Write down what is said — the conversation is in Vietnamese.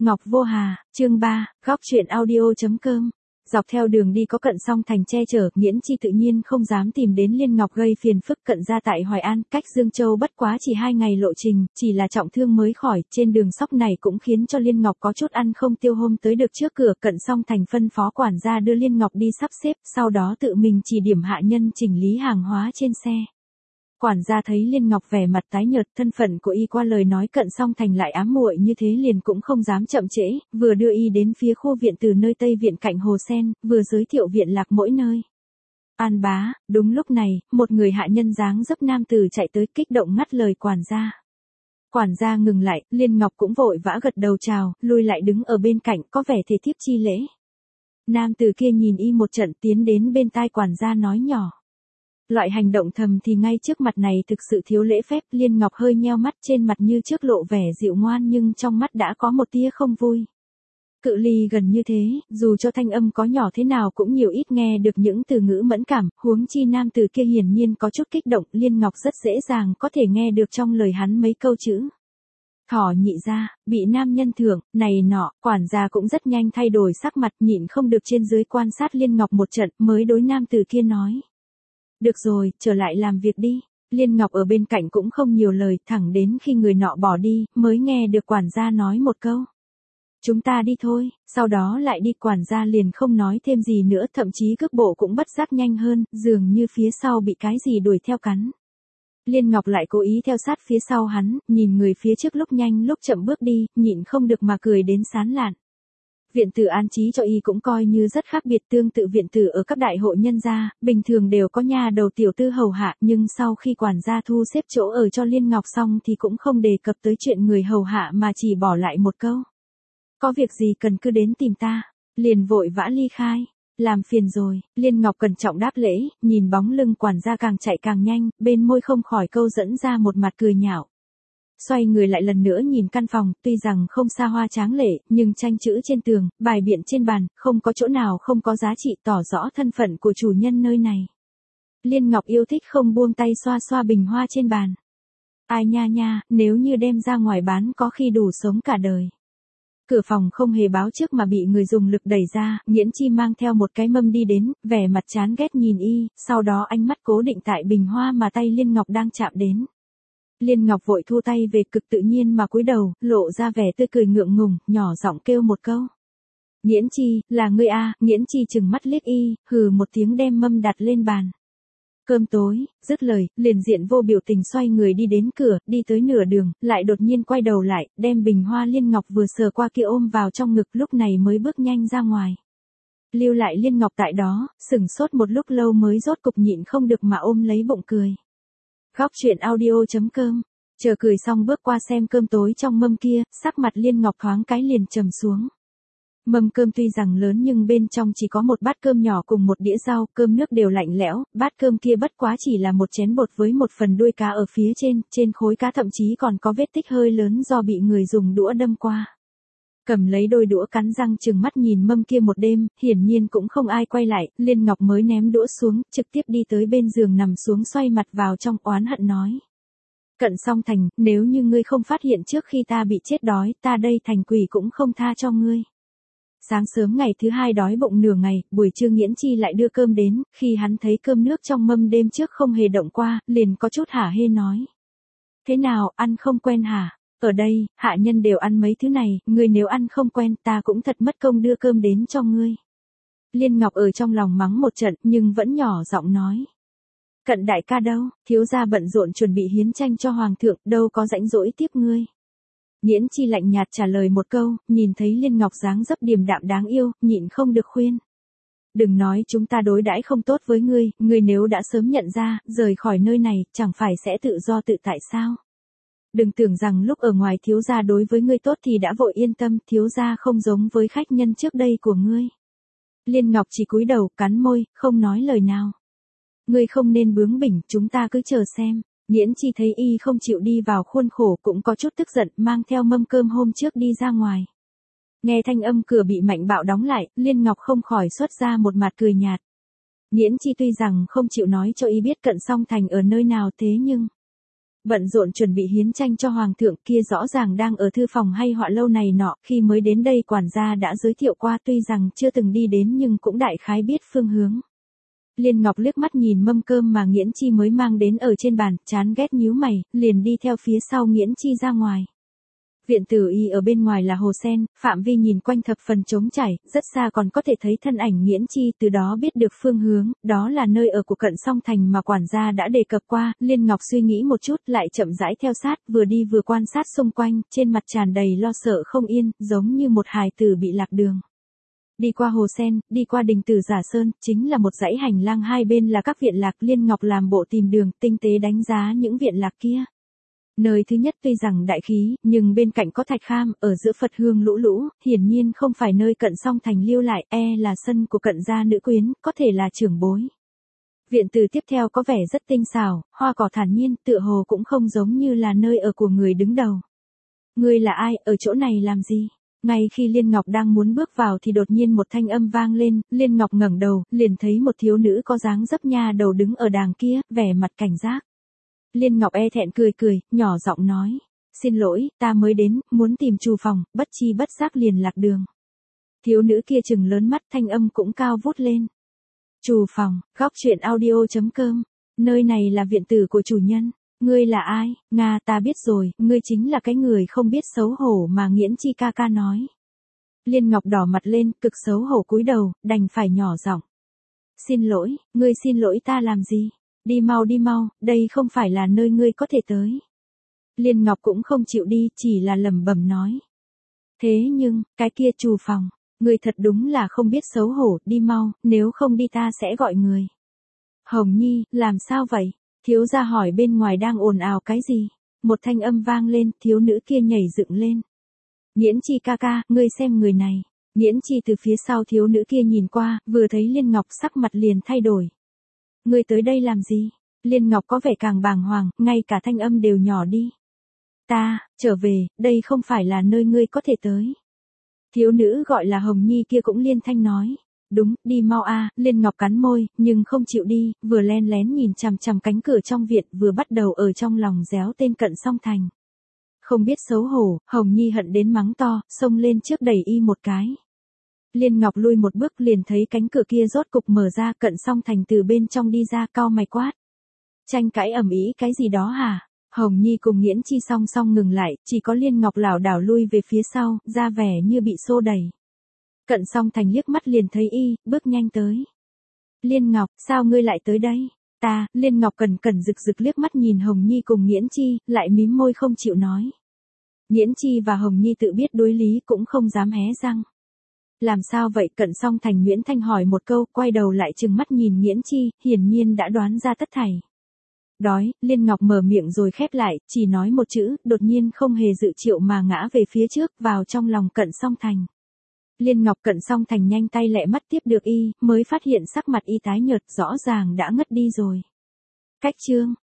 Ngọc Vô Hà, chương 3, góc truyện audio.com. Dọc theo đường đi có Cận Song Thành che chở, Nghiễn Chi tự nhiên không dám tìm đến Liên Ngọc gây phiền phức. Cận gia tại Hoài An, cách Dương Châu bất quá chỉ 2 ngày lộ trình, chỉ là trọng thương mới khỏi, trên đường sóc này cũng khiến cho Liên Ngọc có chút ăn không tiêu. Hôm tới được trước cửa, Cận Song Thành phân phó quản gia đưa Liên Ngọc đi sắp xếp, sau đó tự mình chỉ điểm hạ nhân chỉnh lý hàng hóa trên xe. Quản gia thấy Liên Ngọc vẻ mặt tái nhợt, thân phận của y qua lời nói Cận Song Thành lại ám muội như thế liền cũng không dám chậm trễ, vừa đưa y đến phía khu viện từ nơi Tây viện cạnh hồ sen, vừa giới thiệu viện lạc mỗi nơi. An bá, đúng lúc này, một người hạ nhân dáng dấp nam tử chạy tới kích động ngắt lời quản gia. Quản gia ngừng lại, Liên Ngọc cũng vội vã gật đầu chào, lui lại đứng ở bên cạnh có vẻ thể thiếp chi lễ. Nam tử kia nhìn y một trận tiến đến bên tai quản gia nói nhỏ. Loại hành động thầm thì ngay trước mặt này thực sự thiếu lễ phép. Liên Ngọc hơi nheo mắt, trên mặt như trước lộ vẻ dịu ngoan nhưng trong mắt đã có một tia không vui. Cự ly gần như thế, dù cho thanh âm có nhỏ thế nào cũng nhiều ít nghe được những từ ngữ mẫn cảm, huống chi nam tử kia hiển nhiên có chút kích động. Liên Ngọc rất dễ dàng có thể nghe được trong lời hắn mấy câu chữ. Thỏ nhị ra, bị nam nhân thưởng, này nọ. Quản gia cũng rất nhanh thay đổi sắc mặt, nhịn không được trên dưới quan sát Liên Ngọc một trận mới đối nam tử kia nói. Được rồi, trở lại làm việc đi. Liên Ngọc ở bên cạnh cũng không nhiều lời, thẳng đến khi người nọ bỏ đi, mới nghe được quản gia nói một câu. Chúng ta đi thôi, sau đó lại đi. Quản gia liền không nói thêm gì nữa, thậm chí cước bộ cũng bất giác nhanh hơn, dường như phía sau bị cái gì đuổi theo cắn. Liên Ngọc lại cố ý theo sát phía sau hắn, nhìn người phía trước lúc nhanh lúc chậm bước đi, nhịn không được mà cười đến sán lạn. Viện tử an trí cho y cũng coi như rất khác biệt, tương tự viện tử ở các đại hộ nhân gia, bình thường đều có nha đầu tiểu tư hầu hạ, nhưng sau khi quản gia thu xếp chỗ ở cho Liên Ngọc xong thì cũng không đề cập tới chuyện người hầu hạ mà chỉ bỏ lại một câu. Có việc gì cần cứ đến tìm ta, liền vội vã ly khai. Làm phiền rồi. Liên Ngọc cẩn trọng đáp lễ, nhìn bóng lưng quản gia càng chạy càng nhanh, bên môi không khỏi câu dẫn ra một mặt cười nhạo. Xoay người lại lần nữa nhìn căn phòng, tuy rằng không xa hoa tráng lệ, nhưng tranh chữ trên tường, bài biện trên bàn, không có chỗ nào không có giá trị, tỏ rõ thân phận của chủ nhân nơi này. Liên Ngọc yêu thích không buông tay xoa xoa bình hoa trên bàn. Ai nha nha, nếu như đem ra ngoài bán có khi đủ sống cả đời. Cửa phòng không hề báo trước mà bị người dùng lực đẩy ra, Nghiễn Chi mang theo một cái mâm đi đến, vẻ mặt chán ghét nhìn y, sau đó ánh mắt cố định tại bình hoa mà tay Liên Ngọc đang chạm đến. Liên Ngọc vội thu tay về, cực tự nhiên mà cúi đầu, lộ ra vẻ tươi cười ngượng ngùng, nhỏ giọng kêu một câu. Nghiễn Chi, là ngươi a? Nghiễn Chi trừng mắt liếc y, hừ một tiếng đem mâm đặt lên bàn. Cơm tối, dứt lời, liền diện vô biểu tình xoay người đi đến cửa, đi tới nửa đường, lại đột nhiên quay đầu lại, đem bình hoa Liên Ngọc vừa sờ qua kia ôm vào trong ngực, lúc này mới bước nhanh ra ngoài. Lưu lại Liên Ngọc tại đó, sửng sốt một lúc lâu mới rốt cục nhịn không được mà ôm lấy bụng cười. Góc truyện audio.com. Chờ cười xong bước qua xem cơm tối trong mâm kia, sắc mặt Liên Ngọc thoáng cái liền trầm xuống. Mâm cơm tuy rằng lớn nhưng bên trong chỉ có một bát cơm nhỏ cùng một đĩa rau, cơm nước đều lạnh lẽo, bát cơm kia bất quá chỉ là một chén bột với một phần đuôi cá ở phía trên khối cá thậm chí còn có vết tích hơi lớn do bị người dùng đũa đâm qua. Cầm lấy đôi đũa cắn răng trừng mắt nhìn mâm kia một đêm, hiển nhiên cũng không ai quay lại, Liên Ngọc mới ném đũa xuống, trực tiếp đi tới bên giường nằm xuống xoay mặt vào trong oán hận nói. Cận Song Thành, nếu như ngươi không phát hiện trước khi ta bị chết đói, ta đây thành quỷ cũng không tha cho ngươi. Sáng sớm ngày thứ hai đói bụng nửa ngày, buổi trưa Nghiễn Chi lại đưa cơm đến, khi hắn thấy cơm nước trong mâm đêm trước không hề động qua, liền có chút hả hê nói. Thế nào, ăn không quen hả? Ở đây, hạ nhân đều ăn mấy thứ này, ngươi nếu ăn không quen ta cũng thật mất công đưa cơm đến cho ngươi. Liên Ngọc ở trong lòng mắng một trận nhưng vẫn nhỏ giọng nói. Cận đại ca đâu, thiếu gia bận rộn chuẩn bị hiến tranh cho hoàng thượng, đâu có rãnh rỗi tiếp ngươi. Nghiễn Chi lạnh nhạt trả lời một câu, nhìn thấy Liên Ngọc dáng dấp điềm đạm đáng yêu, nhịn không được khuyên. Đừng nói chúng ta đối đãi không tốt với ngươi nếu đã sớm nhận ra, rời khỏi nơi này, chẳng phải sẽ tự do tự tại sao? Đừng tưởng rằng lúc ở ngoài thiếu gia đối với ngươi tốt thì đã vội yên tâm, thiếu gia không giống với khách nhân trước đây của ngươi. Liên Ngọc chỉ cúi đầu, cắn môi, không nói lời nào. Ngươi không nên bướng bỉnh, chúng ta cứ chờ xem. Nghiễn Chi thấy y không chịu đi vào khuôn khổ cũng có chút tức giận, mang theo mâm cơm hôm trước đi ra ngoài. Nghe thanh âm cửa bị mạnh bạo đóng lại, Liên Ngọc không khỏi xuất ra một mặt cười nhạt. Nghiễn Chi tuy rằng không chịu nói cho y biết Cận Song Thành ở nơi nào thế nhưng Bận rộn chuẩn bị hiến tranh cho hoàng thượng, kia rõ ràng đang ở thư phòng hay họa lâu này nọ, khi mới đến đây quản gia đã giới thiệu qua, tuy rằng chưa từng đi đến nhưng cũng đại khái biết phương hướng. Liên Ngọc liếc mắt nhìn mâm cơm mà Nghiễn Chi mới mang đến ở trên bàn, chán ghét nhíu mày, liền đi theo phía sau Nghiễn Chi ra ngoài. Viện tử y ở bên ngoài là hồ sen, phạm vi nhìn quanh thập phần trống trải, rất xa còn có thể thấy thân ảnh Nghiễn Chi, từ đó biết được phương hướng, đó là nơi ở của Cận Song Thành mà quản gia đã đề cập qua. Liên Ngọc suy nghĩ một chút, lại chậm rãi theo sát, vừa đi vừa quan sát xung quanh, trên mặt tràn đầy lo sợ không yên, giống như một hài tử bị lạc đường. Đi qua hồ sen, đi qua đình Tử Giả Sơn, chính là một dãy hành lang, hai bên là các viện lạc. Liên Ngọc làm bộ tìm đường, tinh tế đánh giá những viện lạc kia. Nơi thứ nhất tuy rằng đại khí, nhưng bên cạnh có thạch kham, ở giữa Phật hương lũ lũ, hiển nhiên không phải nơi Cận Song Thành lưu lại, là sân của Cận gia nữ quyến, có thể là trưởng bối. Viện từ tiếp theo có vẻ rất tinh xảo, hoa cỏ thản nhiên, tựa hồ cũng không giống như là nơi ở của người đứng đầu. Ngươi là ai, ở chỗ này làm gì? Ngay khi Liên Ngọc đang muốn bước vào thì đột nhiên một thanh âm vang lên, Liên Ngọc ngẩng đầu, liền thấy một thiếu nữ có dáng dấp nha đầu đứng ở đàng kia, vẻ mặt cảnh giác. Liên Ngọc thẹn cười, nhỏ giọng nói, xin lỗi, ta mới đến, muốn tìm Trù Phòng, bất chi bất giác liền lạc đường. Thiếu nữ kia trừng lớn mắt, thanh âm cũng cao vút lên. Trù Phòng, góc truyện audio.com, nơi này là viện tử của chủ nhân. Ngươi là ai? Nga, ta biết rồi, ngươi chính là cái người không biết xấu hổ mà Nghiễn Chi ca ca nói. Liên Ngọc đỏ mặt lên, cực xấu hổ cúi đầu, đành phải nhỏ giọng. Xin lỗi, ngươi xin lỗi ta làm gì? Đi mau, đây không phải là nơi ngươi có thể tới. Liên Ngọc cũng không chịu đi, chỉ là lẩm bẩm nói. Thế nhưng, cái kia Trù Phòng, ngươi thật đúng là không biết xấu hổ, đi mau, nếu không đi ta sẽ gọi người. Hồng Nhi, làm sao vậy? Thiếu gia hỏi bên ngoài đang ồn ào cái gì? Một thanh âm vang lên, thiếu nữ kia nhảy dựng lên. Nghiễn Chi ca ca, ngươi xem người này. Nghiễn Chi từ phía sau thiếu nữ kia nhìn qua, vừa thấy Liên Ngọc sắc mặt liền thay đổi. Ngươi tới đây làm gì? Liên Ngọc có vẻ càng bàng hoàng, ngay cả thanh âm đều nhỏ đi. Ta, trở về, đây không phải là nơi ngươi có thể tới. Thiếu nữ gọi là Hồng Nhi kia cũng liên thanh nói. Đúng, đi mau a. Liên Ngọc cắn môi, nhưng không chịu đi, vừa len lén nhìn chằm chằm cánh cửa trong viện, vừa bắt đầu ở trong lòng réo tên Cận Song Thành. Không biết xấu hổ, Hồng Nhi hận đến mắng to, xông lên trước đẩy y một cái. Liên Ngọc lui một bước liền thấy cánh cửa kia rốt cục mở ra, Cận Song Thành từ bên trong đi ra, cau mày quát. Tranh cãi ầm ĩ cái gì đó hả? Hồng Nhi cùng Nghiễn Chi song song ngừng lại, chỉ có Liên Ngọc lảo đảo lui về phía sau, ra vẻ như bị xô đẩy. Cận Song Thành liếc mắt liền thấy y, bước nhanh tới. Liên Ngọc, sao ngươi lại tới đây? Ta, Liên Ngọc cẩn rực liếc mắt nhìn Hồng Nhi cùng Nghiễn Chi, lại mím môi không chịu nói. Nghiễn Chi và Hồng Nhi tự biết đối lý cũng không dám hé răng. Làm sao vậy? Cận Song Thành Nguyễn Thanh hỏi một câu, quay đầu lại trừng mắt nhìn Nghiễn Chi, hiển nhiên đã đoán ra tất thảy. Đói, Liên Ngọc mở miệng rồi khép lại, chỉ nói một chữ, đột nhiên không hề dự triệu mà ngã về phía trước, vào trong lòng Cận Song Thành. Liên Ngọc Cận Song Thành nhanh tay lẹ mắt tiếp được y, mới phát hiện sắc mặt y tái nhợt, rõ ràng đã ngất đi rồi. Cách chương